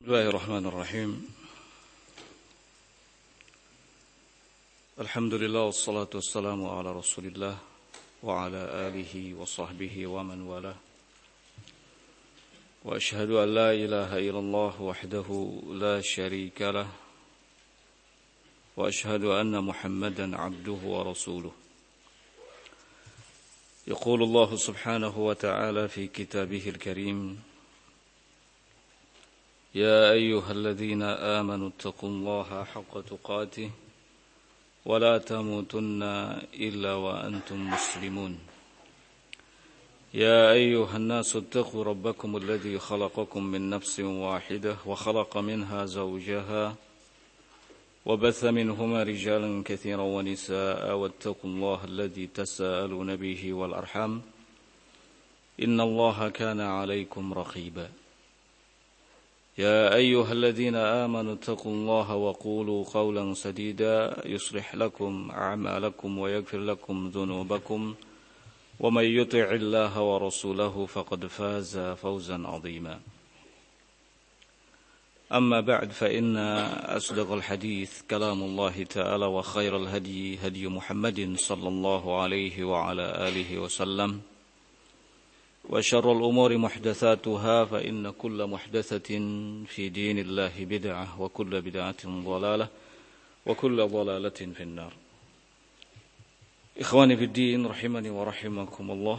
Bismillahirrahmanirrahim. Alhamdulillah wassalatu wassalamu ala Rasulillah wa ala alihi wa sahbihi wa man walah. Wa ashhadu an la ilaha illallah wahdahu la syarika lah. Wa ashhadu anna Muhammadan abduhu wa rasuluh. Yaqulu Allah subhanahu wa ta'ala fi kitabihil karim. يا أيها الذين آمنوا اتقوا الله حق تقاته ولا تموتن إلا وأنتم مسلمون يا أيها الناس اتقوا ربكم الذي خلقكم من نفس واحدة وخلق منها زوجها وبث منهما رجالا كثيرا ونساء واتقوا الله الذي تساءلون به والأرحام إن الله كان عليكم رقيبا يا أيها الذين آمنوا اتقوا الله وقولوا قولا سديدا يصلح لكم أعمالكم ويغفر لكم ذنوبكم ومن يطع الله ورسوله فقد فاز فوزا عظيما أما بعد فإن أصدق الحديث كلام الله تعالى وخير الهدي هدي محمد صلى الله عليه وعلى آله وسلم وشر الأمور محدثاتها فإن كل محدثة في دين الله بدعة وكل بدعة ضلالة وكل ضلالة في النار إخواني في الدين رحمني ورحمكم الله.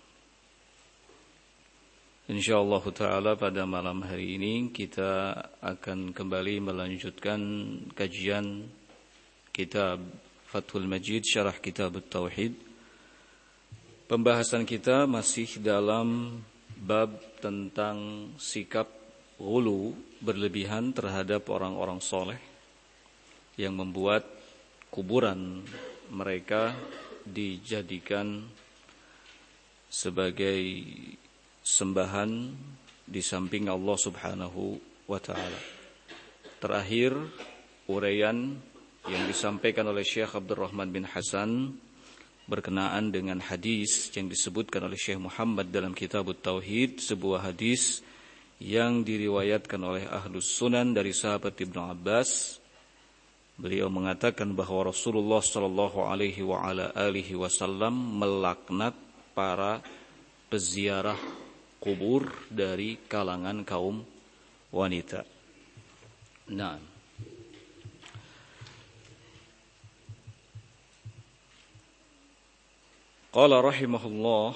InsyaAllah ta'ala pada malam hari ini kita akan kembali melanjutkan kajian kitab Fathul Majid Syarah Kitab Tauhid. Pembahasan kita masih dalam bab tentang sikap ghulu, berlebihan terhadap orang-orang soleh yang membuat kuburan mereka dijadikan sebagai sembahan di samping Allah subhanahu wa ta'ala. Terakhir, uraian yang disampaikan oleh Syekh Abdurrahman bin Hasan berkenaan dengan hadis yang disebutkan oleh Syekh Muhammad dalam kitab Tauhid, sebuah hadis yang diriwayatkan oleh Ahlus Sunan dari sahabat Ibnu Abbas. Beliau mengatakan bahwa Rasulullah sallallahu alaihi wa ala alihi wasallam melaknat para peziarah kubur dari kalangan kaum wanita. Nah, qala rahimahullah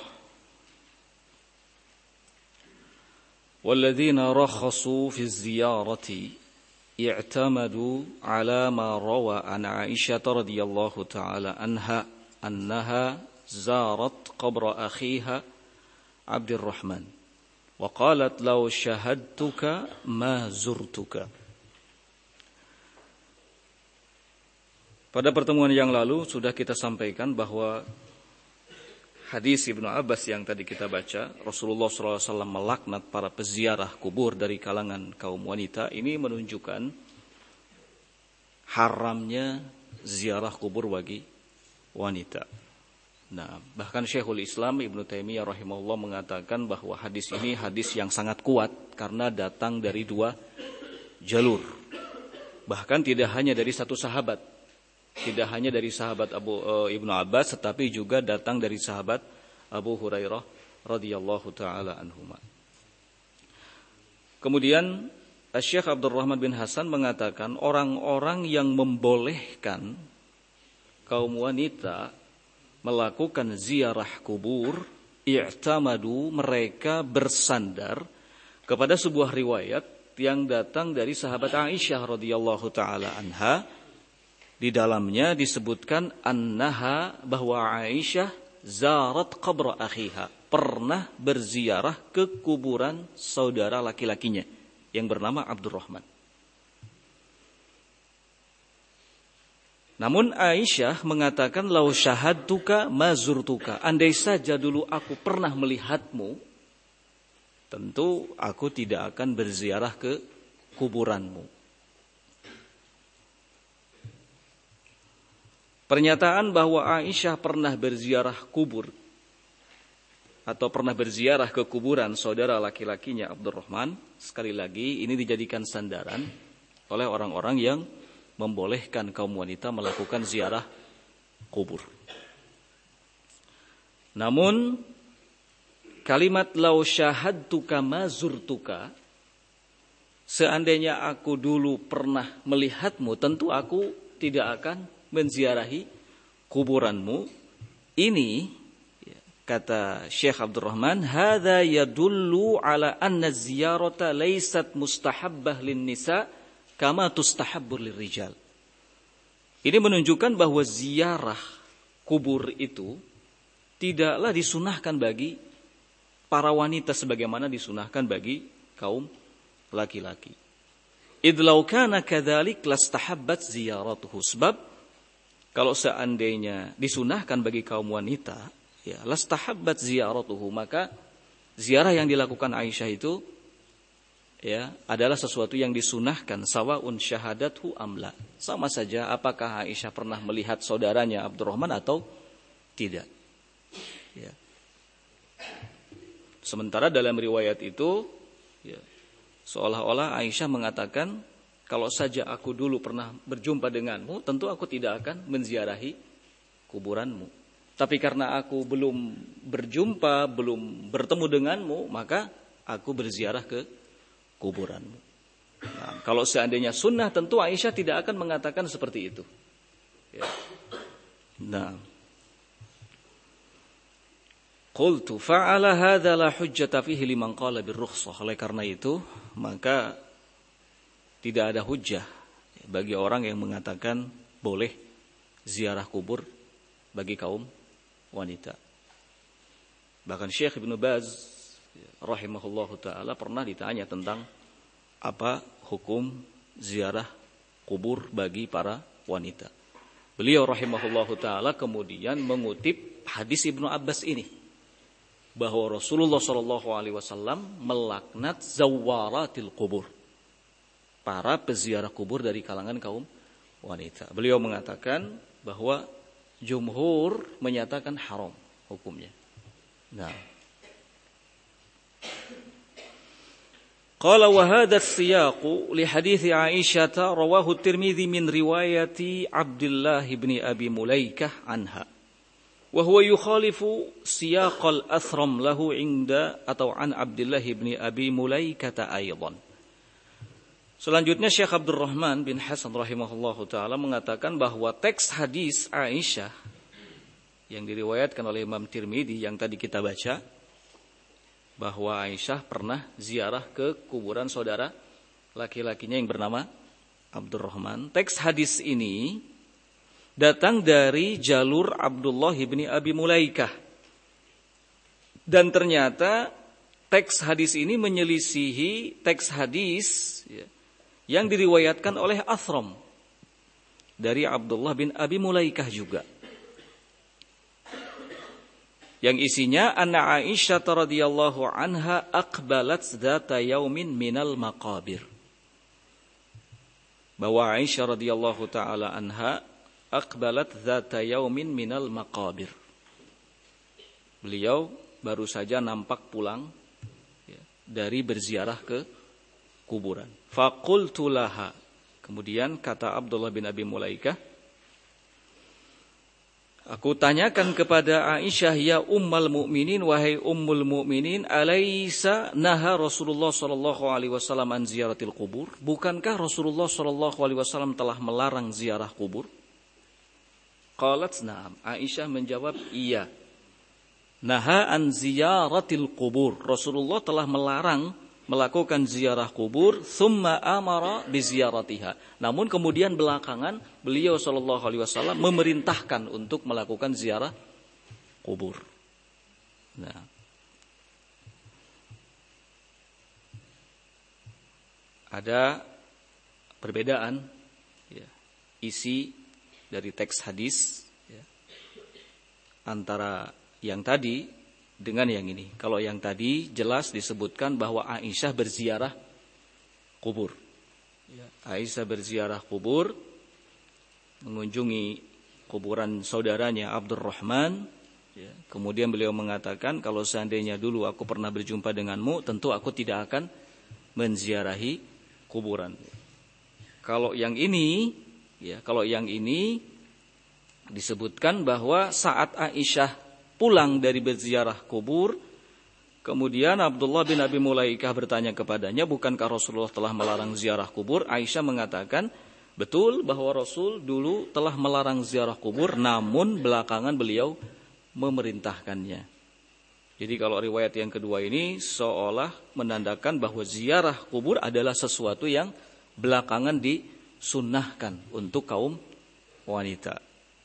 walladzina rakhasu fi ziyarati i'tamadu ala ma rawa an Aisyah radhiyallahu ta'ala annaha zarat qabra akhiha Abdurrahman wa qalat law shahadtuka ma zurtuka. Pada pertemuan yang lalu sudah kita sampaikan bahwa hadis Ibnu Abbas yang tadi kita baca, Rasulullah SAW melaknat para peziarah kubur dari kalangan kaum wanita, ini menunjukkan haramnya ziarah kubur bagi wanita. Nah, bahkan Syekhul Islam Ibnu Taimiyah rahimahullah mengatakan bahwa hadis ini hadis yang sangat kuat karena datang dari dua jalur. Bahkan tidak hanya dari satu sahabat. Tidak hanya dari sahabat Ibnu Abbas, tetapi juga datang dari sahabat Abu Hurairah radhiyallahu taala anhuma. Kemudian Syekh Abdurrahman bin Hasan mengatakan orang-orang yang membolehkan kaum wanita melakukan ziarah kubur, i'tamadu, mereka bersandar kepada sebuah riwayat yang datang dari sahabat Aisyah radhiyallahu taala anha. Di dalamnya disebutkan annaha, bahwa Aisyah zarat qabra akhiha, pernah berziarah ke kuburan saudara laki-lakinya yang bernama Abdurrahman. Namun Aisyah mengatakan lau syahadtuka ma zurtuka, andai saja dulu aku pernah melihatmu, tentu aku tidak akan berziarah ke kuburanmu. Pernyataan bahwa Aisyah pernah berziarah kubur atau pernah berziarah ke kuburan saudara laki-lakinya Abdurrahman, sekali lagi ini dijadikan sandaran oleh orang-orang yang membolehkan kaum wanita melakukan ziarah kubur. Namun kalimat lau syahadtuka ma zurtuka, seandainya aku dulu pernah melihatmu, tentu aku tidak akan menziarahi kuburanmu. Ini kata Syekh Abdurrahman, hadza yadullu ala anna ziyarata laysat mustahabbah lin nisa kama tustahabbur lirrijal. Ini menunjukkan bahwa ziarah kubur itu tidaklah disunahkan bagi para wanita sebagaimana disunahkan bagi kaum laki-laki. Idh law kana kadzalik lastahabbat ziyaratuhu. Sebab kalau seandainya disunahkan bagi kaum wanita, ya, lastahabbat ziyaratuhu, maka ziarah yang dilakukan Aisyah itu ya adalah sesuatu yang disunahkan, sawaun syahadathu amla. Sama saja apakah Aisyah pernah melihat saudaranya Abdurrahman atau tidak. Ya. Sementara dalam riwayat itu ya, seolah-olah Aisyah mengatakan, kalau saja aku dulu pernah berjumpa denganmu, tentu aku tidak akan menziarahi kuburanmu. Tapi karena aku belum berjumpa, belum bertemu denganmu, maka aku berziarah ke kuburanmu. Nah, kalau seandainya sunnah, tentu Aisyah tidak akan mengatakan seperti itu. Ya. Nah, qultu fa'ala hadza la hujjata fihi liman qala birrukhsah. Oleh karena itu, maka tidak ada hujjah bagi orang yang mengatakan boleh ziarah kubur bagi kaum wanita. Bahkan Syekh Ibn Baz rahimahullahu ta'ala pernah ditanya tentang apa hukum ziarah kubur bagi para wanita. Beliau rahimahullahu ta'ala kemudian mengutip hadis Ibnu Abbas ini, bahwa Rasulullah SAW melaknat zawaratil kubur, para peziarah kubur dari kalangan kaum wanita. Beliau mengatakan bahwa jumhur menyatakan haram hukumnya. Nah, qala wa hadha as-siyaq li hadits Aisyah rawahu at-Tirmidzi min riwayati Abdullah bin Abi Mulaikah anha. Wa huwa yukhalifu siyaq al-athram lahu inda atau an Abdullah bin Abi Mulaikah aidan. Selanjutnya Syekh Abdurrahman bin Hasan rahimahullahu ta'ala mengatakan bahwa teks hadis Aisyah yang diriwayatkan oleh Imam Tirmidzi yang tadi kita baca, bahwa Aisyah pernah ziarah ke kuburan saudara laki-lakinya yang bernama Abdurrahman. Teks hadis ini datang dari jalur Abdullah bin Abi Mulaikah. Dan ternyata teks hadis ini menyelisihi teks hadis yang diriwayatkan oleh Athram dari Abdullah bin Abi Mulaikah juga, yang isinya anna Aisyah radhiyallahu anha aqbalat dzata yaumin minal maqabir, bahwa Aisyah radhiyallahu taala anha aqbalat dzata yaumin minal maqabir, beliau baru saja nampak pulang dari berziarah ke kuburan. Faqultu laha, kemudian kata Abdullah bin Abi Mulaikah, aku tanyakan kepada Aisyah, ya ummul mukminin, wahai ummul mukminin, alaysa naha Rasulullah sallallahu alaihi wasallam an ziyaratil qubur? Bukankah Rasulullah sallallahu alaihi wasallam telah melarang ziarah kubur? Qalat na'am. Aisyah menjawab, iya. Naha an ziyaratil qubur. Rasulullah telah melarang melakukan ziarah kubur, thumma amara bi ziyaratiha. Namun kemudian belakangan beliau sallallahu alaihi wasallam memerintahkan untuk melakukan ziarah kubur. Nah, ada perbedaan ya, isi dari teks hadis ya, antara yang tadi dengan yang ini. Kalau yang tadi jelas disebutkan bahwa Aisyah berziarah kubur. Aisyah berziarah kubur, mengunjungi kuburan saudaranya Abdurrahman, Ya. Kemudian beliau mengatakan, kalau seandainya dulu aku pernah berjumpa denganmu, tentu aku tidak akan menziarahi kuburan. Kalau yang ini disebutkan bahwa saat Aisyah pulang dari berziarah kubur, kemudian Abdullah bin Abi Mulaikah bertanya kepadanya, bukankah Rasulullah telah melarang ziarah kubur? Aisyah mengatakan, betul bahwa Rasul dulu telah melarang ziarah kubur, namun belakangan beliau memerintahkannya. Jadi kalau riwayat yang kedua ini seolah menandakan bahwa ziarah kubur adalah sesuatu yang belakangan disunnahkan untuk kaum wanita.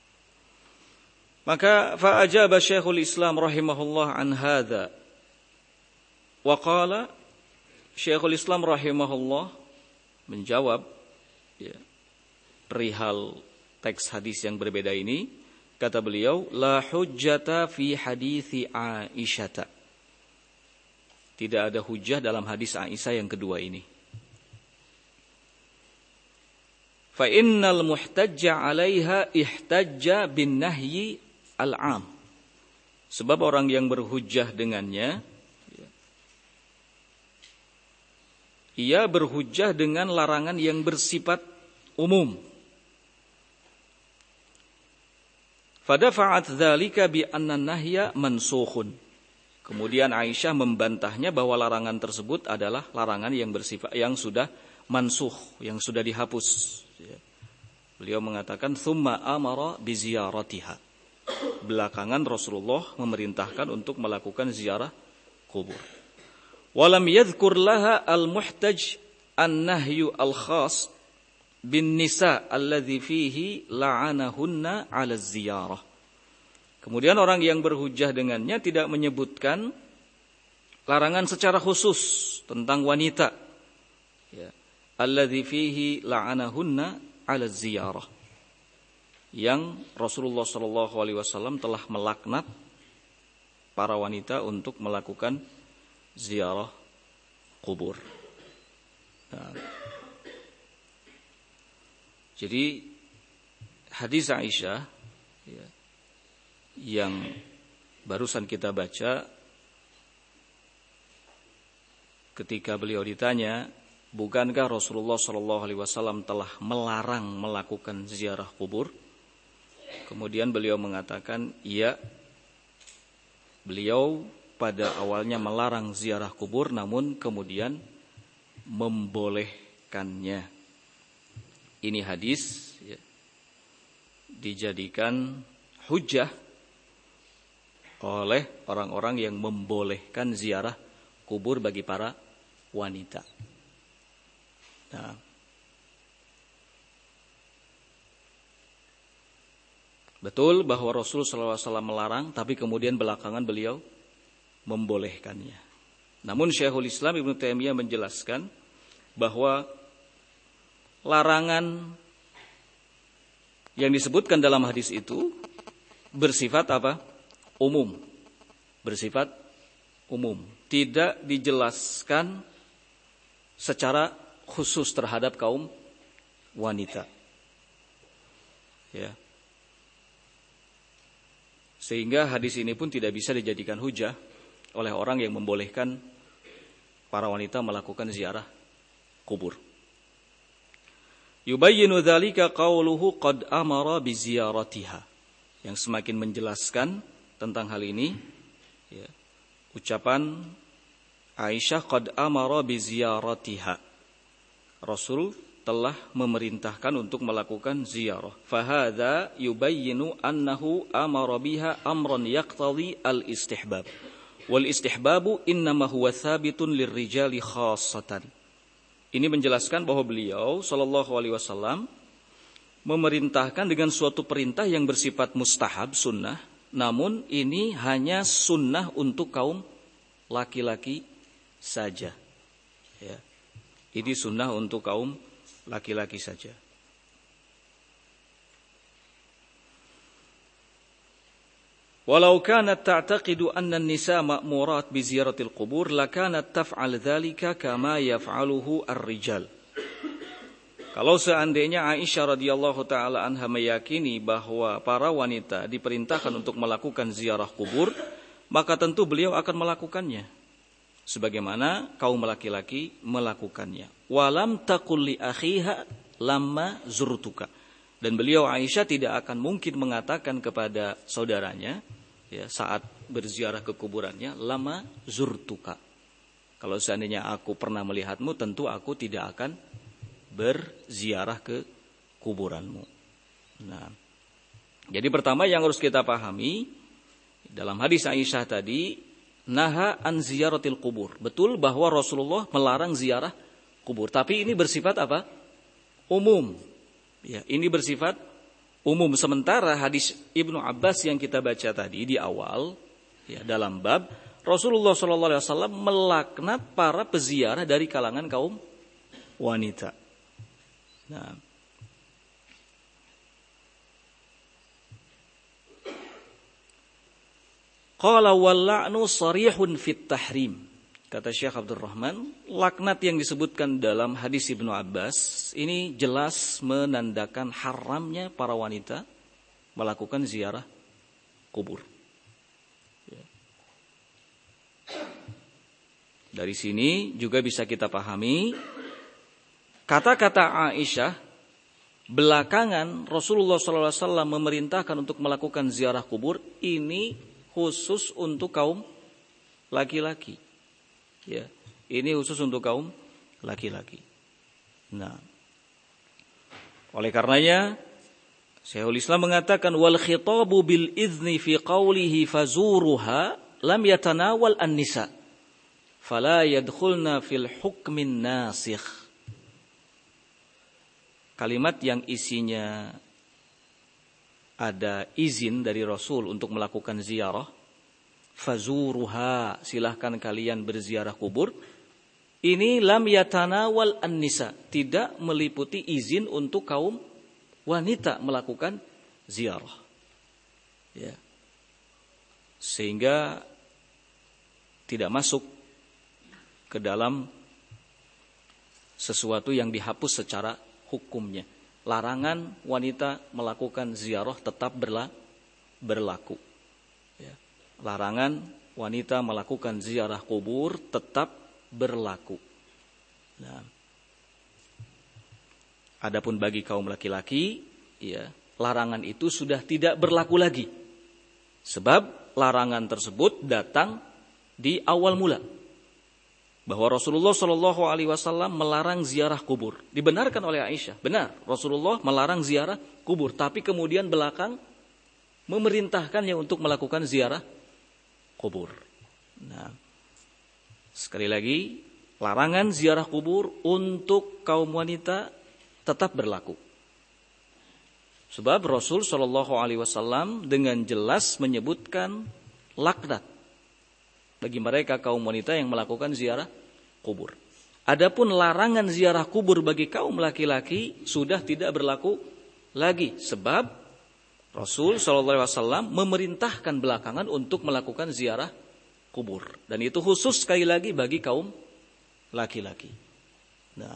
Maka fa'ajaba Syekhul Islam rahimahullah an hadza. Wa qala, Syekhul Islam rahimahullah menjawab perihal teks hadis yang berbeda ini. Kata beliau, la hujjata fi hadithi Aisyata. Tidak ada hujjah dalam hadis Aisyah yang kedua ini. Fa innal muhtajja 'alaiha ihtajja bin nahyi al-'am. Sebab orang yang berhujjah dengannya, ia berhujjah dengan larangan yang bersifat umum. Fadafa'at dzalika bi anna nahya mansukhun. Kemudian Aisyah membantahnya bahwa larangan tersebut adalah larangan yang bersifat yang sudah mansukh, yang sudah dihapus. Beliau mengatakan tsumma amara bi ziyaratiha. Belakangan Rasulullah memerintahkan untuk melakukan ziarah kubur. Walam yadhkur laha al-muhtaj an-nahyu al-khas bin nisa alladzi fihi la'anahunna 'ala ziyarah. Kemudian orang yang berhujjah dengannya tidak menyebutkan larangan secara khusus tentang wanita. Ya. Alladzi fihi la'anahunna 'ala ziyarah. Yang Rasulullah sallallahu alaihi wasallam telah melaknat para wanita untuk melakukan ziarah kubur. Nah, jadi hadis Aisyah yang barusan kita baca, ketika beliau ditanya, bukankah Rasulullah SAW telah melarang melakukan ziarah kubur? Kemudian beliau mengatakan, iya, beliau pada awalnya melarang ziarah kubur, namun kemudian membolehkannya. Ini hadis dijadikan hujjah oleh orang-orang yang membolehkan ziarah kubur bagi para wanita. Nah, betul bahwa Rasulullah SAW melarang, tapi kemudian belakangan beliau membolehkannya. Namun Syekhul Islam Ibnu Taimiyah menjelaskan bahwa larangan yang disebutkan dalam hadis itu bersifat apa? Umum. Bersifat umum. Tidak dijelaskan secara khusus terhadap kaum wanita. Ya. Sehingga hadis ini pun tidak bisa dijadikan hujah oleh orang yang membolehkan para wanita melakukan ziarah kubur. Yubayyinu dzalika qauluhu qad amara bi ziyaratiha. Yang semakin menjelaskan tentang hal ini ya, ucapan Aisyah qad amara bi ziyaratiha. Rasul telah memerintahkan untuk melakukan ziarah. Fahadza yubayyinu annahu amara biha amran yaqtadi al-istihbab. Wal istihbabu innama huwa thabitun lirrijali khassatan. Ini menjelaskan bahwa beliau sallallahu alaihi wasallam memerintahkan dengan suatu perintah yang bersifat mustahab, sunnah, namun ini hanya sunnah untuk kaum laki-laki saja. Ya. Ini sunnah untuk kaum laki-laki saja. Walau kanat ta'taqidu anna an-nisa ma'murat bi ziyaratil qubur lakanat taf'al dzalika kama yaf'aluhu ar-rijal. Kalau seandainya Aisyah radhiyallahu taala anha meyakini bahwa para wanita diperintahkan untuk melakukan ziarah kubur, maka tentu beliau akan melakukannya sebagaimana kaum laki-laki melakukannya. Walam taqul li akhiha lamma zurtuka. Dan beliau Aisyah tidak akan mungkin mengatakan kepada saudaranya ya, saat berziarah ke kuburannya, lama zurtuka. Kalau seandainya aku pernah melihatmu, tentu aku tidak akan berziarah ke kuburanmu. Nah, jadi pertama yang harus kita pahami dalam hadis Aisyah tadi, naha an ziyaratil kubur. Betul bahwa Rasulullah melarang ziarah kubur, tapi ini bersifat apa? Umum. Ya, ini bersifat umum. Sementara hadis Ibnu Abbas yang kita baca tadi di awal, ya, dalam bab Rasulullah SAW melaknat para peziarah dari kalangan kaum wanita. Nah, qala wal la'nu sarihun fit tahrim. Kata Syekh Abdul Rahman, laknat yang disebutkan dalam hadis Ibnu Abbas ini jelas menandakan haramnya para wanita melakukan ziarah kubur. Dari sini juga bisa kita pahami kata-kata Aisyah belakangan Rasulullah SAW memerintahkan untuk melakukan ziarah kubur ini khusus untuk kaum laki-laki. Ya, ini khusus untuk kaum laki-laki. Nah, oleh karenanya Syekhul Islam mengatakan wal khitabu bil izni fi qawlihi fazuruha lam yatanawal an-nisa fala yadkhulna fil hukmin nasikh. Kalimat yang isinya ada izin dari Rasul untuk melakukan ziarah, fazuruha, silahkan kalian berziarah kubur, ini lam yatanawal an-nisa, tidak meliputi izin untuk kaum wanita melakukan ziarah. Ya. Sehingga tidak masuk ke dalam sesuatu yang dihapus secara hukumnya. Larangan wanita melakukan ziarah tetap berlaku. Ya. Larangan wanita melakukan ziarah kubur tetap berlaku. Nah, adapun bagi kaum laki-laki, ya, larangan itu sudah tidak berlaku lagi. Sebab larangan tersebut datang di awal mula. Bahwa Rasulullah SAW melarang ziarah kubur. Dibenarkan oleh Aisyah. Benar, Rasulullah melarang ziarah kubur. Tapi kemudian belakang memerintahkannya untuk melakukan ziarah kubur. Nah, sekali lagi, larangan ziarah kubur untuk kaum wanita tetap berlaku. Sebab Rasul SAW dengan jelas menyebutkan laknat bagi mereka kaum wanita yang melakukan ziarah kubur. Adapun larangan ziarah kubur bagi kaum laki-laki sudah tidak berlaku lagi. Sebab Rasul SAW memerintahkan belakangan untuk melakukan ziarah kubur. Dan itu khusus sekali lagi bagi kaum laki-laki. Nah,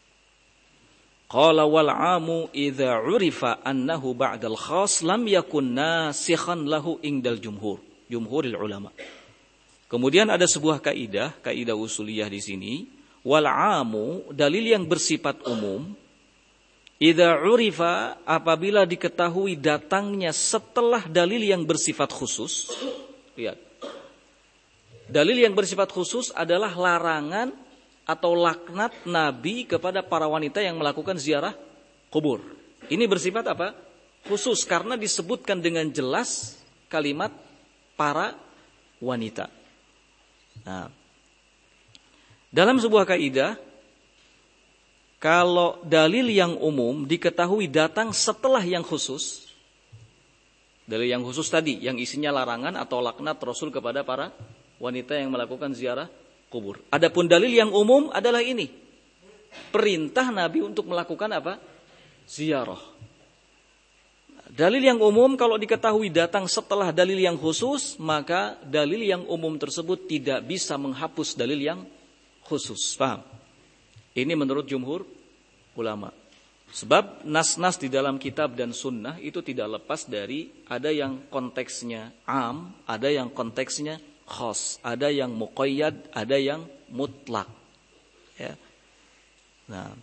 qala wal 'amu idza 'urifa annahu ba'dal khas lam yakun nasikhan lahu indal jumhuril ulama. Kemudian ada sebuah kaidah usuliyah di sini, wal 'amu, dalil yang bersifat umum, idza 'urifa, apabila diketahui datangnya setelah dalil yang bersifat khusus. Lihat. Dalil yang bersifat khusus adalah larangan atau laknat Nabi kepada para wanita yang melakukan ziarah kubur. Ini bersifat apa? Khusus, karena disebutkan dengan jelas kalimat para wanita. Nah, dalam sebuah kaidah, kalau dalil yang umum diketahui datang setelah yang khusus, dalil yang khusus tadi yang isinya larangan atau laknat Rasul kepada para wanita yang melakukan ziarah kubur. Adapun dalil yang umum adalah ini, perintah Nabi untuk melakukan apa? Ziarah. Dalil yang umum kalau diketahui datang setelah dalil yang khusus, maka dalil yang umum tersebut tidak bisa menghapus dalil yang khusus. Paham? Ini menurut jumhur ulama. Sebab nas-nas di dalam kitab dan sunnah itu tidak lepas dari ada yang konteksnya am, ada yang konteksnya khas, ada yang muqayyad, ada yang mutlak. Ya. Nah,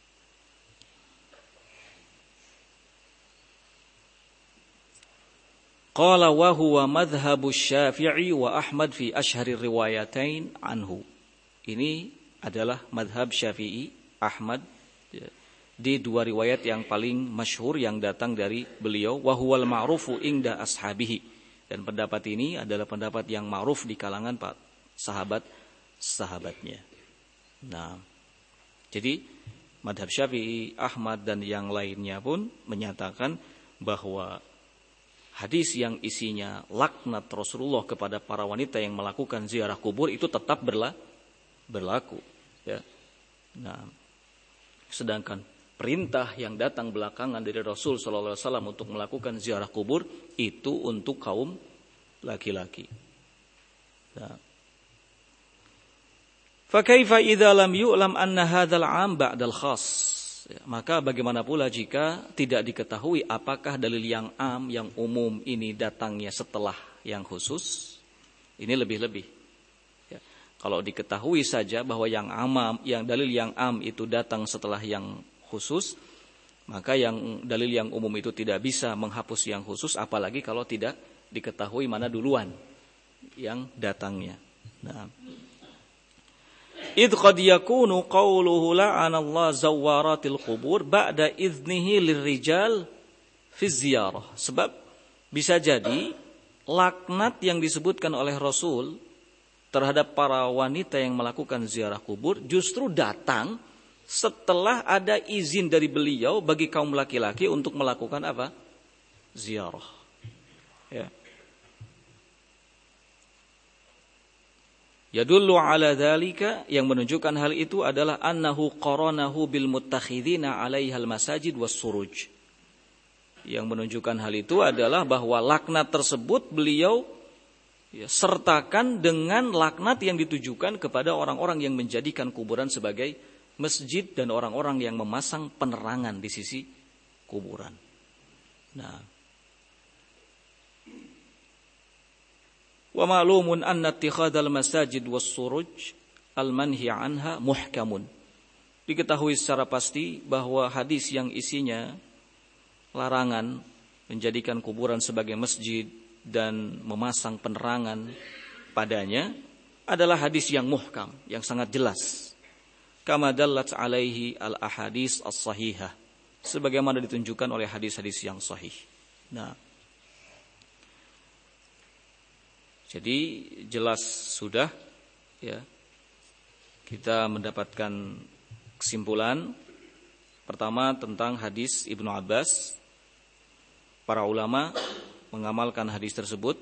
qala wa huwa madhhabu Syafi'i wa Ahmad fi ashhari riwayatain anhu. Ini adalah madhab Syafi'i, Ahmad, ya, di dua riwayat yang paling masyhur yang datang dari beliau, wa huwal ma'rufu inda ashabihi. Dan pendapat ini adalah pendapat yang ma'ruf di kalangan sahabat-sahabatnya. Nah, jadi madhab Syafi'i, Ahmad dan yang lainnya pun menyatakan bahwa hadis yang isinya laknat Rasulullah kepada para wanita yang melakukan ziarah kubur itu tetap berlaku. Ya. Nah, sedangkan perintah yang datang belakangan dari Rasul sallallahu alaihi wasallam untuk melakukan ziarah kubur itu untuk kaum laki-laki. Nah. Fa kaifa idza lam yu'lam anna hadzal 'am ba'dal khas? Ya, maka bagaimana pula jika tidak diketahui apakah dalil yang am, yang umum ini datangnya setelah yang khusus? Ini lebih-lebih. Ya. Kalau diketahui saja bahwa yang dalil yang am itu datang setelah yang khusus, maka yang dalil yang umum itu tidak bisa menghapus yang khusus, apalagi kalau tidak diketahui mana duluan yang datangnya. Nah, idh qad yakunu qawluhu la'anallahu zawaratil qubur ba'da idnihi lirrijal fi ziyarah. Sebab bisa jadi laknat yang disebutkan oleh Rasul terhadap para wanita yang melakukan ziarah kubur justru datang setelah ada izin dari beliau bagi kaum laki-laki untuk melakukan apa? Ziarah. Ya. Yadullu ala dzalika, yang menunjukkan hal itu adalah annahu qaranahu bil muttakhidina 'alaihal masajid was suruj. Yang menunjukkan hal itu adalah bahwa laknat tersebut beliau sertakan dengan laknat yang ditujukan kepada orang-orang yang menjadikan kuburan sebagai masjid dan orang-orang yang memasang penerangan di sisi kuburan. Nah, wa ma'lumun anna ittikhadal masajid was suruj al manhi anha muhkamun. Diketahui secara pasti bahwa hadis yang isinya larangan menjadikan kuburan sebagai masjid dan memasang penerangan padanya adalah hadis yang muhkam, yang sangat jelas. Kama dallat alaihi al-ahadits as-sahihah, sebagaimana ditunjukkan oleh hadis-hadis yang sahih. Nah, jadi jelas sudah ya, kita mendapatkan kesimpulan pertama tentang hadis Ibnu Abbas. Para ulama mengamalkan hadis tersebut,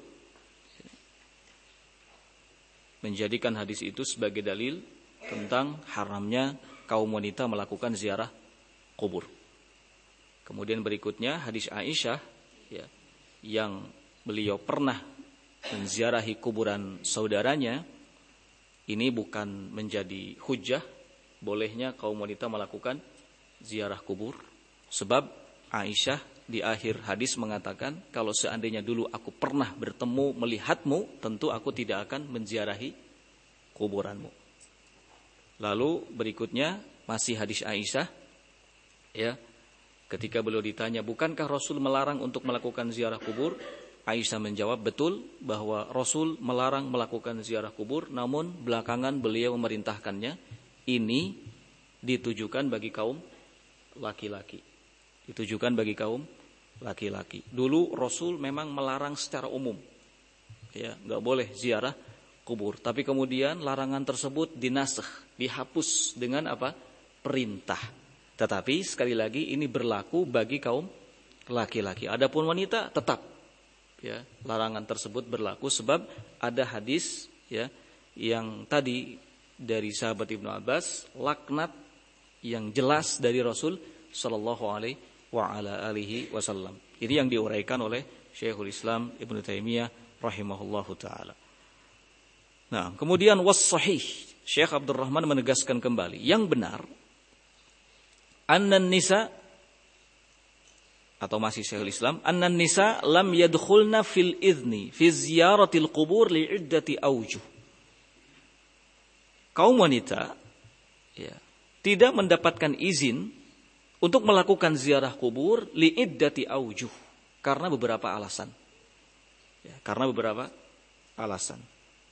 menjadikan hadis itu sebagai dalil tentang haramnya kaum wanita melakukan ziarah kubur. Kemudian berikutnya hadis Aisyah ya, yang beliau pernah menziarahi kuburan saudaranya, ini bukan menjadi hujjah bolehnya kaum wanita melakukan ziarah kubur. Sebab Aisyah di akhir hadis mengatakan, kalau seandainya dulu aku pernah bertemu melihatmu, tentu aku tidak akan menziarahi kuburanmu. Lalu berikutnya masih hadis Aisyah ya, ketika beliau ditanya, bukankah Rasul melarang untuk melakukan ziarah kubur? Aisyah menjawab, betul bahwa Rasul melarang melakukan ziarah kubur, namun belakangan beliau memerintahkannya. Ini ditujukan bagi kaum laki-laki. Ditujukan bagi kaum laki-laki. Dulu Rasul memang melarang secara umum, ya, nggak boleh ziarah kubur. Tapi kemudian larangan tersebut dinasakh, dihapus dengan apa? Perintah. Tetapi sekali lagi ini berlaku bagi kaum laki-laki. Adapun wanita tetap ya, larangan tersebut berlaku sebab ada hadis ya yang tadi dari sahabat Ibnu Abbas, laknat yang jelas dari Rasul sallallahu alaihi wasallam. Ini yang diuraikan oleh Syekhul Islam Ibnu Taimiyah rahimahullahu taala. Nah, kemudian was-sahih, Syekh Abdurrahman menegaskan kembali, yang benar annan nisa atau masih Syekhul Islam, annan nisa lam yadkhulna fil idzni fi ziyaratil qubur li'iddati aujuh. Kaum wanita ya, tidak mendapatkan izin untuk melakukan ziarah kubur li'iddati aujuh, karena beberapa alasan. Ya, karena beberapa alasan.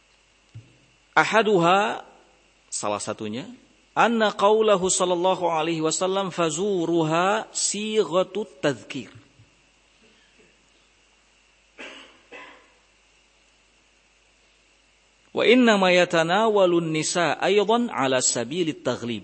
Ahaduha, salah satunya, anna qaulahu sallallahu alaihi wasallam fazuruha sighatut tadhkir. Wa inna ma yatanawalun nisa aydan ala sabilit taghlib.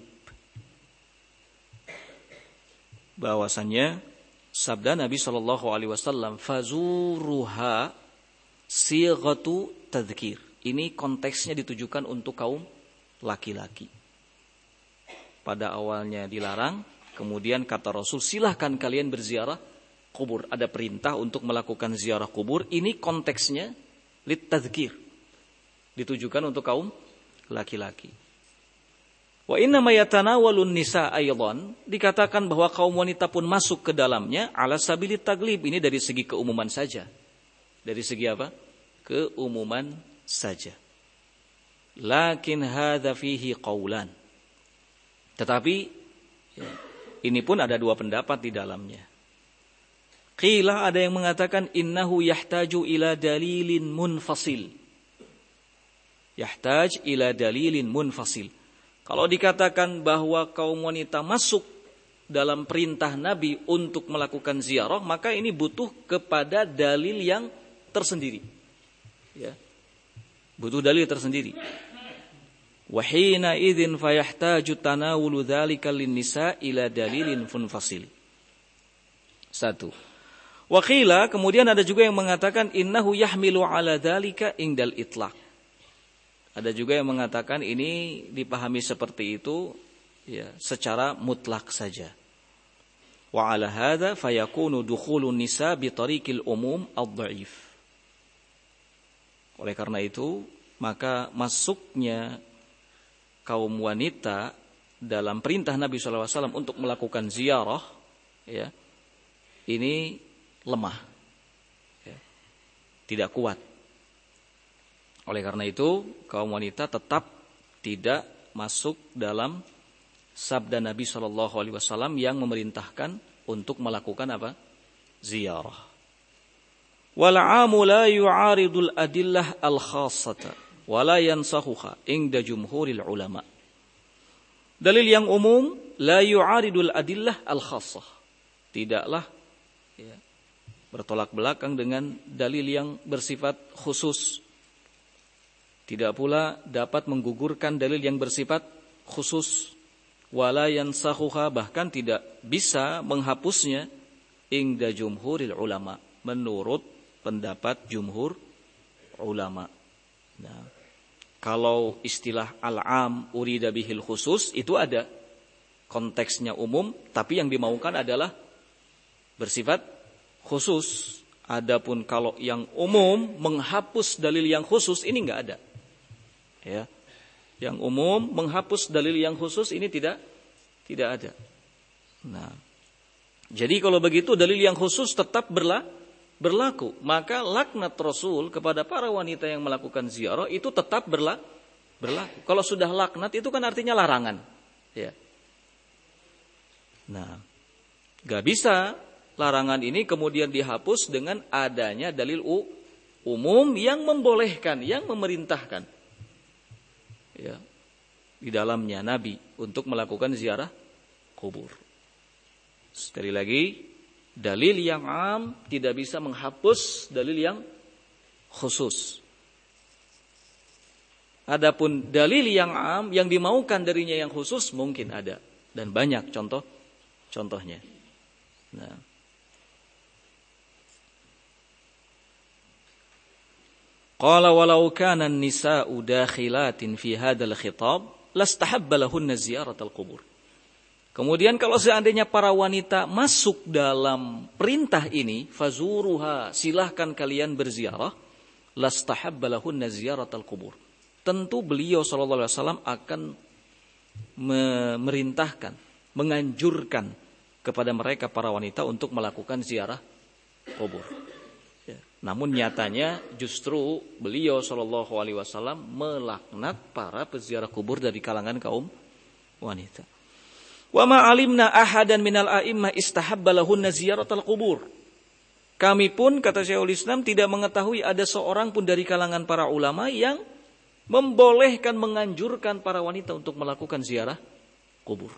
Bahwasannya sabda Nabi sallallahu alaihi wasallam fazuruha sighatu tadhkir. Ini konteksnya ditujukan untuk kaum laki-laki. Pada awalnya dilarang, kemudian kata Rasul, silahkan kalian berziarah kubur. Ada perintah untuk melakukan ziarah kubur. Ini konteksnya lit-tadhkir. Ditujukan untuk kaum laki-laki. Wa inna ma yatanawalun nisa aydan, dikatakan bahwa kaum wanita pun masuk ke dalamnya ala sabilit taglib. Ini dari segi keumuman saja. Dari segi apa? Keumuman saja. Lakin hadza fihi qaulan. Tetapi ya, ini pun ada dua pendapat di dalamnya. Qila, ada yang mengatakan innahu yahtaju ila dalilin munfasil. Yahtaj ila dalilin munfasil. Kalau dikatakan bahwa kaum wanita masuk dalam perintah Nabi untuk melakukan ziarah, maka ini butuh kepada dalil yang tersendiri. Ya. Butuh dalil tersendiri. Wa hina idzin fayahtaju tanawulu dzalika lin-nisa ila dalilin munfasil. Satu. Wa qila, kemudian ada juga yang mengatakan innahu yahmilu ala dzalika indal itlaq. Ada juga yang mengatakan ini dipahami seperti itu ya, secara mutlak saja. Wa ala hadza fayakunu dukhulun nisa bi tariqil umum ad-dha'if. Oleh karena itu, maka masuknya kaum wanita dalam perintah Nabi SAW untuk melakukan ziarah, ya, ini lemah, ya, tidak kuat. Oleh karena itu, kaum wanita tetap tidak masuk dalam sabda Nabi SAW yang memerintahkan untuk melakukan apa? Ziarah. Wal'amu la yu'aridul adillah al-khassata wa la yansakhuha inda jumhuril ulama. Dalil yang umum la yu'aridul adillah al-khassah. Tidaklah ya, bertolak belakang dengan dalil yang bersifat khusus. Tidak pula dapat menggugurkan dalil yang bersifat khusus. Wa la yansakhuha, bahkan tidak bisa menghapusnya inda jumhuril ulama, menurut pendapat jumhur ulama. Nah, kalau istilah al-am urida bihil khusus itu ada konteksnya umum, tapi yang dimaukan adalah bersifat khusus. Adapun kalau yang umum menghapus dalil yang khusus, ini enggak ada. Ya. Yang umum menghapus dalil yang khusus ini tidak ada. Nah, jadi kalau begitu dalil yang khusus tetap berlaku, maka laknat Rasul kepada para wanita yang melakukan ziarah itu tetap berlaku. Kalau sudah laknat itu kan artinya larangan, ya. Nah, gak bisa larangan ini kemudian dihapus dengan adanya dalil umum yang membolehkan, yang memerintahkan, ya, di dalamnya Nabi untuk melakukan ziarah kubur. Sekali lagi, dalil yang am tidak bisa menghapus dalil yang khusus. Adapun dalil yang am yang dimaukan darinya yang khusus mungkin ada dan banyak contohnya. Nah, qala walau kana an-nisa'u dakhilatin fi hadzal khitab lastahabba lahunna ziyaratal qubur. Kemudian kalau seandainya para wanita masuk dalam perintah ini, fazuruha, silahkan kalian berziarah, lastahabba lahunna ziyaratal qubur. Tentu beliau sallallahu alaihi wasallam akan memerintahkan, menganjurkan kepada mereka para wanita untuk melakukan ziarah kubur. Ya. Namun nyatanya justru beliau sallallahu alaihi wasallam melaknat para peziarah kubur dari kalangan kaum wanita. Wa ma alimna ahadan minal a'immah istahabba lahunna ziyaratal qubur. Kami pun, kata Syekhul Islam, tidak mengetahui ada seorang pun dari kalangan para ulama yang membolehkan, menganjurkan para wanita untuk melakukan ziarah kubur.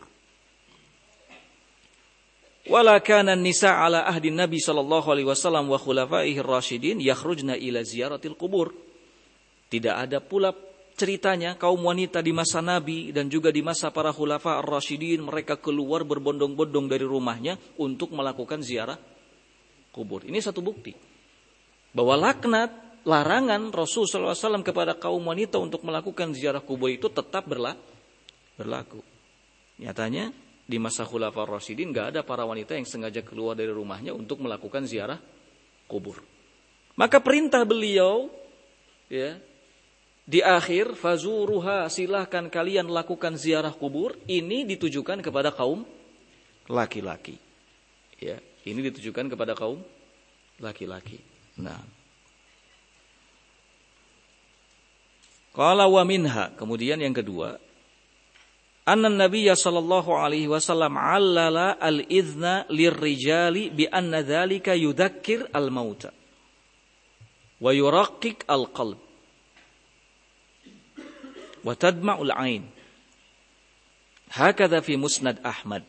Wala kana an-nisa ala ahdi Nabi sallallahu alaihi wasallam wa khulafaihi ar-rasyidin yakhrujna ila ziyaratil qubur. Tidak ada pula ceritanya kaum wanita di masa Nabi dan juga di masa para khulafa ar-rasyidin mereka keluar berbondong-bondong dari rumahnya untuk melakukan ziarah kubur. Ini satu bukti bahwa laknat, larangan Rasulullah SAW kepada kaum wanita untuk melakukan ziarah kubur itu tetap berlaku. Nyatanya di masa Khulafaur Rasyidin gak ada para wanita yang sengaja keluar dari rumahnya untuk melakukan ziarah kubur. Maka perintah beliau ya di akhir fazuruha, silahkan kalian lakukan ziarah kubur, ini ditujukan kepada kaum laki-laki. Ya, ini ditujukan kepada kaum laki-laki. Nah, qala wa minha, kemudian yang kedua, anna nabiyya sallallahu alaihi wasallam 'allala al-idhna lirrijali bi anna dzalika yudzakkir al-mauta wa yuraqqiq al-qalb wa tadma'ul 'ain. Hakadha fi Musnad Ahmad.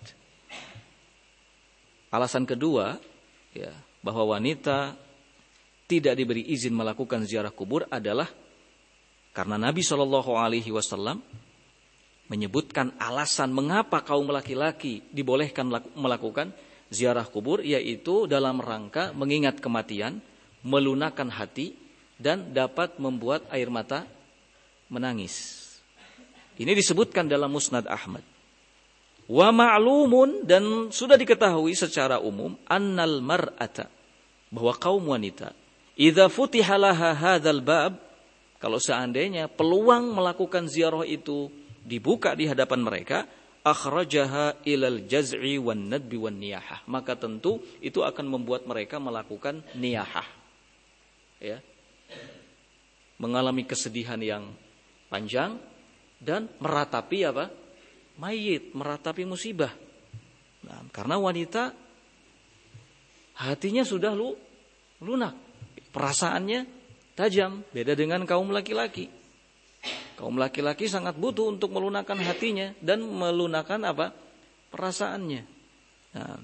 Alasan kedua, ya, bahwa wanita tidak diberi izin melakukan ziarah kubur adalah karena Nabi Shallallahu Alaihi Wasallam menyebutkan alasan mengapa kaum laki-laki dibolehkan melakukan ziarah kubur, yaitu dalam rangka mengingat kematian, melunakkan hati, dan dapat membuat air mata menangis. Ini disebutkan dalam Musnad Ahmad. Wa ma'lumun, dan sudah diketahui secara umum, annal mar'ata, bahwa kaum wanita, idza futiha laha hadzal bab, kalau seandainya peluang melakukan ziarah itu dibuka di hadapan mereka, akhrajaha ilal jaz'i wan nadbi wan niyahah, maka tentu itu akan membuat mereka melakukan niyahah, ya, mengalami kesedihan yang panjang dan meratapi apa? Mayit, meratapi musibah. Nah, karena wanita hatinya sudah lunak, perasaannya tajam, beda dengan kaum laki-laki. Kaum laki-laki sangat butuh untuk melunakkan hatinya dan melunakkan apa? Perasaannya. Nah,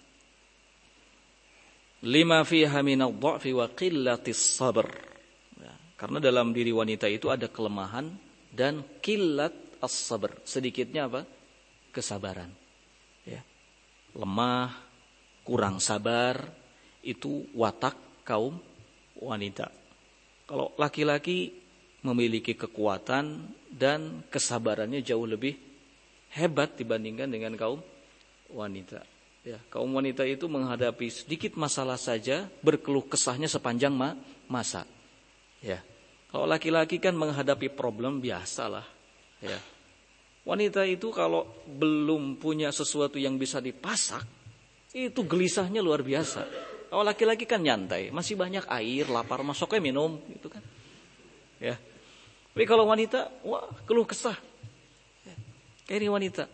lima fiha minadh dha'fi wa qillatis sabr. Ya, karena dalam diri wanita itu ada kelemahan dan qillat as-sabr, sedikitnya apa? Kesabaran. Ya. Lemah, kurang sabar, itu watak kaum wanita. Kalau laki-laki memiliki kekuatan dan kesabarannya jauh lebih hebat dibandingkan dengan kaum wanita. Ya, kaum wanita itu menghadapi sedikit masalah saja berkeluh kesahnya sepanjang masa. Ya. Kalau laki-laki kan menghadapi problem biasalah. Ya. Wanita itu kalau belum punya sesuatu yang bisa dipasak, itu gelisahnya luar biasa. Kalau laki-laki kan nyantai, masih banyak air, lapar, masuknya minum, gitu kan. Ya. Tapi kalau wanita, wah, keluh kesah. Ya. Kayak ini wanita.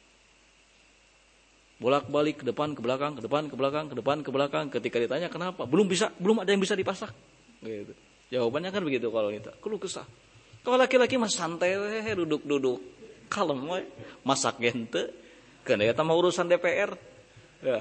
Bolak-balik ke depan, ke belakang, ke depan, ke belakang, ke depan, ke belakang. Ketika ditanya kenapa, belum ada yang bisa dipasak. Gitu. Jawabannya kan begitu kalau wanita, keluh kesah. Kalau laki-laki mah santai, duduk-duduk. Kalem we, masak gente, kan ya tambah urusan DPR, ya.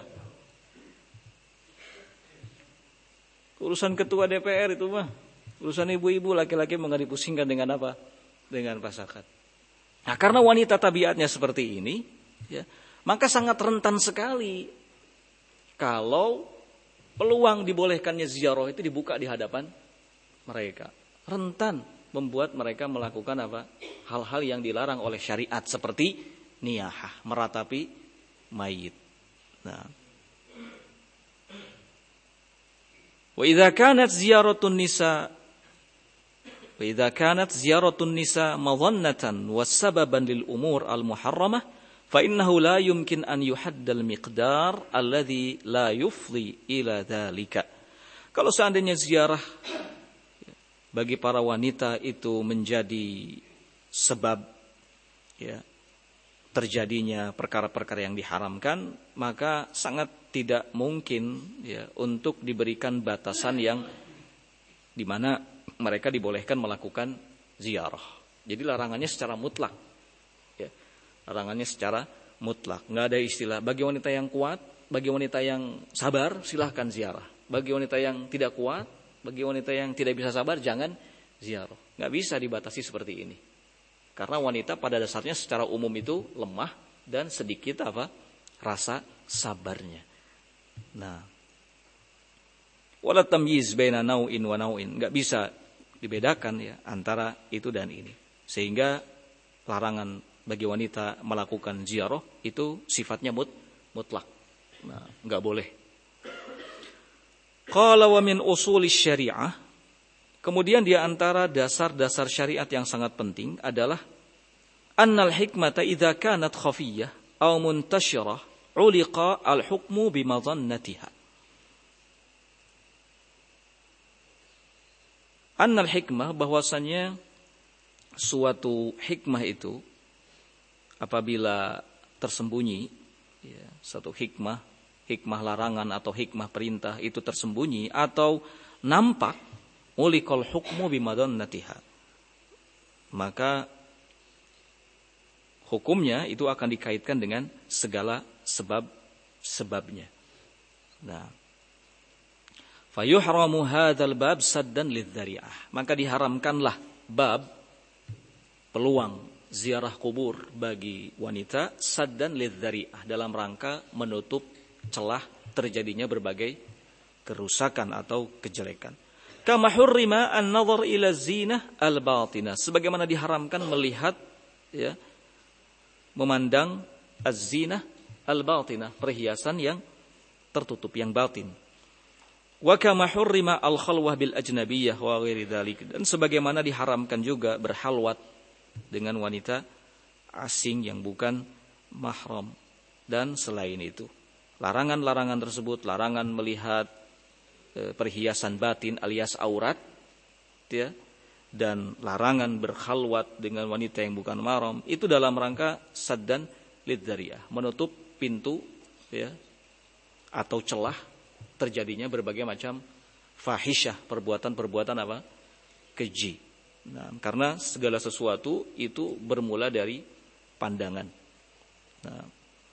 Urusan ketua DPR itu mah, urusan ibu-ibu, laki-laki enggak dipusingkan dengan apa? Dengan pasakan. Nah, karena wanita tabiatnya seperti ini, ya, maka sangat rentan sekali kalau peluang dibolehkannya ziarah itu dibuka di hadapan mereka. Rentan membuat mereka melakukan apa? Hal-hal yang dilarang oleh syariat seperti niyahah, meratapi mayit. Nah. Wa idza kanat ziyaratun nisa madhannatan was sababan lil umur al muharramah fa innahu la yumkin an yuhaddal miqdar alladhi la yufdi ila dzalika. Kalau seandainya ziarah bagi para wanita itu menjadi sebab ya terjadinya perkara-perkara yang diharamkan, maka sangat tidak mungkin ya untuk diberikan batasan yang di mana mereka dibolehkan melakukan ziarah. Jadi larangannya secara mutlak. Ya. Larangannya secara mutlak. Nggak ada istilah bagi wanita yang kuat, bagi wanita yang sabar silahkan ziarah. Bagi wanita yang tidak kuat, bagi wanita yang tidak bisa sabar jangan ziarah. Nggak bisa dibatasi seperti ini. Karena wanita pada dasarnya secara umum itu lemah dan sedikit rasa sabarnya. Nah, wala tamyiz baina nau'in wa nau'in, enggak bisa dibedakan ya antara itu dan ini. Sehingga larangan bagi wanita melakukan ziarah itu sifatnya mutlak. Nah, enggak boleh. Qala wa min usulis syariah, kemudian di antara dasar-dasar syariat yang sangat penting adalah annal hikmata idza kanat khafiyyah aw muntashirah uliqa al-hukmu bimadhannatiha. Annal hikmah, bahwasanya suatu hikmah itu apabila tersembunyi ya, satu hikmah larangan atau hikmah perintah itu tersembunyi atau nampak, uliqal hukmu bimadhannatiha, maka hukumnya itu akan dikaitkan dengan segala sebab-sebabnya. Nah, fayuhramu hadzal bab saddan lidzari'ah, maka diharamkanlah bab peluang ziarah kubur bagi wanita saddan lidzari'ah, dalam rangka menutup celah terjadinya berbagai kerusakan atau kejelekan. Kama hurrima an-nazar ila zinah al-batinah, sebagaimana diharamkan melihat ya memandang az-zinah al-batinah, perhiasan yang tertutup, yang batin. Wa kama hurrima al-khalwah bil ajnabiyyah wa ghairi dzalik, dan sebagaimana diharamkan juga berhalwat dengan wanita asing yang bukan mahram dan selain itu. Larangan-larangan tersebut, larangan melihat perhiasan batin alias aurat ya, dan larangan berkhalwat dengan wanita yang bukan mahram itu dalam rangka saddan lidzari'ah, menutup pintu ya atau celah terjadinya berbagai macam fahisyah, perbuatan-perbuatan keji. Nah, karena segala sesuatu itu bermula dari pandangan. Nah,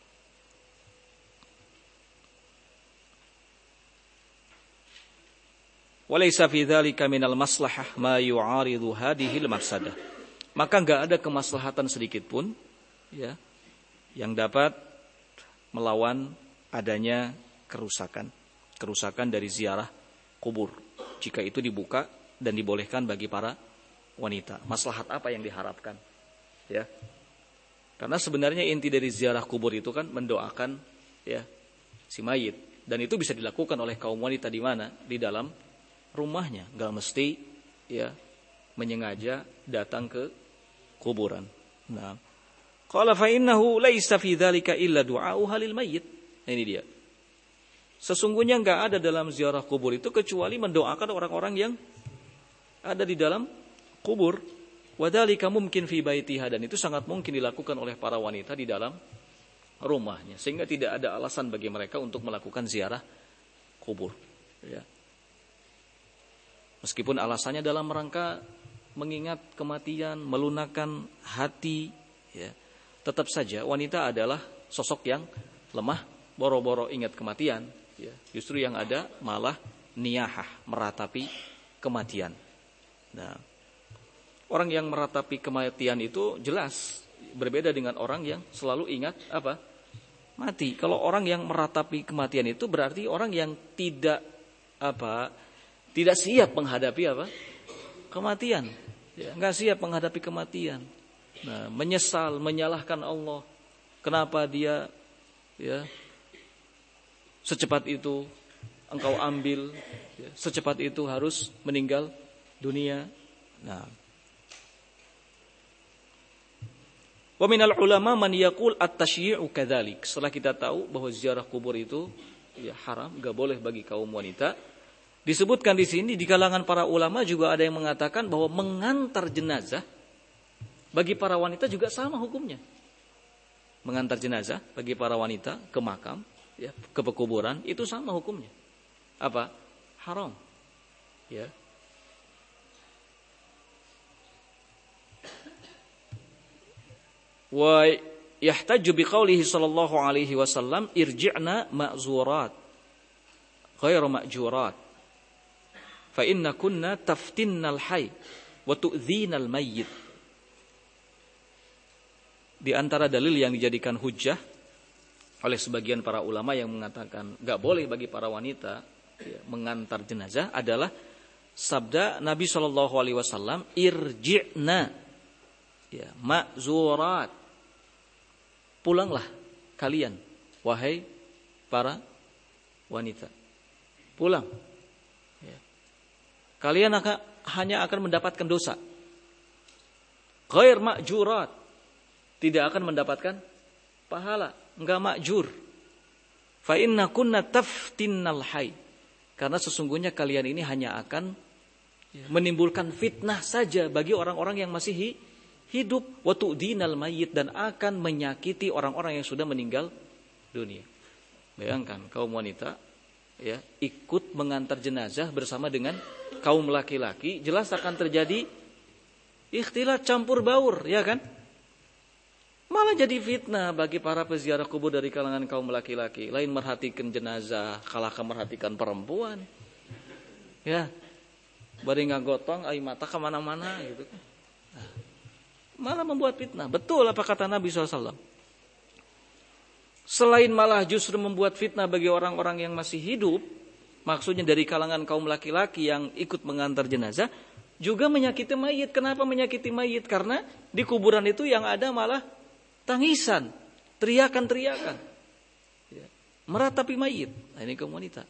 walaysa fi dzalika minal maslahah ma yu'aridu hadhil mafsadah, maka enggak ada kemaslahatan sedikit pun ya yang dapat melawan adanya kerusakan dari ziarah kubur jika itu dibuka dan dibolehkan bagi para wanita. Maslahat apa yang diharapkan ya? Karena sebenarnya inti dari ziarah kubur itu kan mendoakan ya si mayit, dan itu bisa dilakukan oleh kaum wanita di mana? Di dalam rumahnya, enggak mesti ya menyengaja datang ke kuburan. Nah, qala fa innahu laisa fi dzalika illa du'a'uha lil mayyit. Ini dia. Sesungguhnya enggak ada dalam ziarah kubur itu kecuali mendoakan orang-orang yang ada di dalam kubur. Wa dzalika mumkin fi baitiha, dan itu sangat mungkin dilakukan oleh para wanita di dalam rumahnya, sehingga tidak ada alasan bagi mereka untuk melakukan ziarah kubur ya. Meskipun alasannya dalam rangka mengingat kematian, melunakkan hati ya, tetap saja wanita adalah sosok yang lemah, boro-boro ingat kematian ya. Justru yang ada malah niyahah, meratapi kematian. Nah, orang yang meratapi kematian itu jelas berbeda dengan orang yang selalu ingat mati. Kalau orang yang meratapi kematian itu berarti orang yang tidak siap menghadapi kematian. Ya, enggak siap menghadapi kematian. Nah, menyesal, menyalahkan Allah. Kenapa dia ya secepat itu engkau ambil, ya, secepat itu harus meninggal dunia. Nah, Wa minal ulama man yaqul at-tasyyi'u kadzalik. Setelah kita tahu bahwa ziarah kubur itu ya haram, enggak boleh bagi kaum wanita. Disebutkan di sini di kalangan para ulama juga ada yang mengatakan bahwa mengantar jenazah bagi para wanita juga sama hukumnya. Mengantar jenazah bagi para wanita ke makam, ya, ke pekuburan itu sama hukumnya. Apa? Haram. Ya. Wa yahtaju biqaulihi sallallahu alaihi wasallam irji'na ma'zurat ghairu ma'jurat fa inna kunna taftinnal hayy wa tu'dhinal mayyit. Di antara dalil yang dijadikan hujjah oleh sebagian para ulama yang mengatakan enggak boleh bagi para wanita ya, mengantar jenazah adalah sabda Nabi sallallahu alaihi wasallam irji'na ya ma'zurat, pulanglah kalian wahai para wanita, pulang ya. Kalian hanya akan mendapatkan dosa, ghair ma'jurat, tidak akan mendapatkan pahala, enggak ma'jur. Fa inna kunna taftinnal hayy, karena sesungguhnya kalian ini hanya akan menimbulkan fitnah saja bagi orang-orang yang masih hidup, wa tu'dinal mayyit, dan akan menyakiti orang-orang yang sudah meninggal dunia. Bayangkan kaum wanita ya ikut mengantar jenazah bersama dengan kaum laki-laki, jelas akan terjadi ikhtilat, campur baur, ya kan? Malah jadi fitnah bagi para peziarah kubur dari kalangan kaum laki-laki. Lain merhatikan jenazah, kalahkan merhatikan perempuan. Ya, bari ngagotong, ai mata kemana-mana gitu. Nah, malah membuat fitnah. Betul apa kata Nabi SAW. Selain malah justru membuat fitnah bagi orang-orang yang masih hidup, maksudnya dari kalangan kaum laki-laki yang ikut mengantar jenazah, juga menyakiti mayit. Kenapa menyakiti mayit? Karena di kuburan itu yang ada malah tangisan, teriakan-teriakan, ya, meratapi mayit. Nah, ini kaum wanita.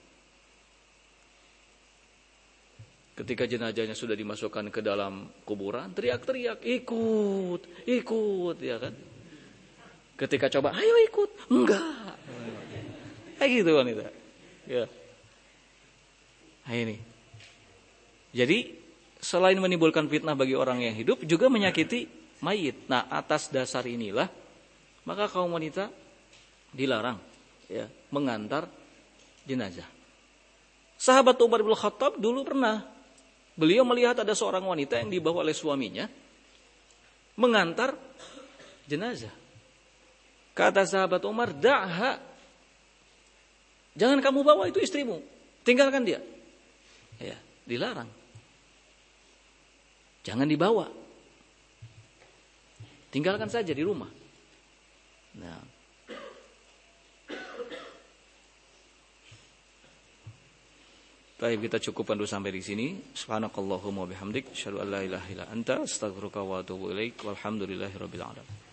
Ketika jenazahnya sudah dimasukkan ke dalam kuburan, teriak-teriak, ikut, ya kan? Ketika coba, ayo ikut, enggak. Kayak gitu wanita. Ya. Nah, ini. Jadi selain menimbulkan fitnah bagi orang yang hidup, juga menyakiti mayit. Nah, atas dasar inilah maka kaum wanita dilarang ya mengantar jenazah. Sahabat Umar bin Khattab dulu pernah, beliau melihat ada seorang wanita yang dibawa oleh suaminya mengantar jenazah. Kata sahabat Umar, "Da'ha. Jangan kamu bawa, itu istrimu. Tinggalkan dia." Ya, dilarang. Jangan dibawa. Tinggalkan saja di rumah. Nah. Baik, kita cukupkan dulu sampai di sini. Subhanakallahumma bihamdik, asyhadu an la ilaha illa anta, astaghfiruka wa atubu ilaik. Walhamdulillahirabbil alamin.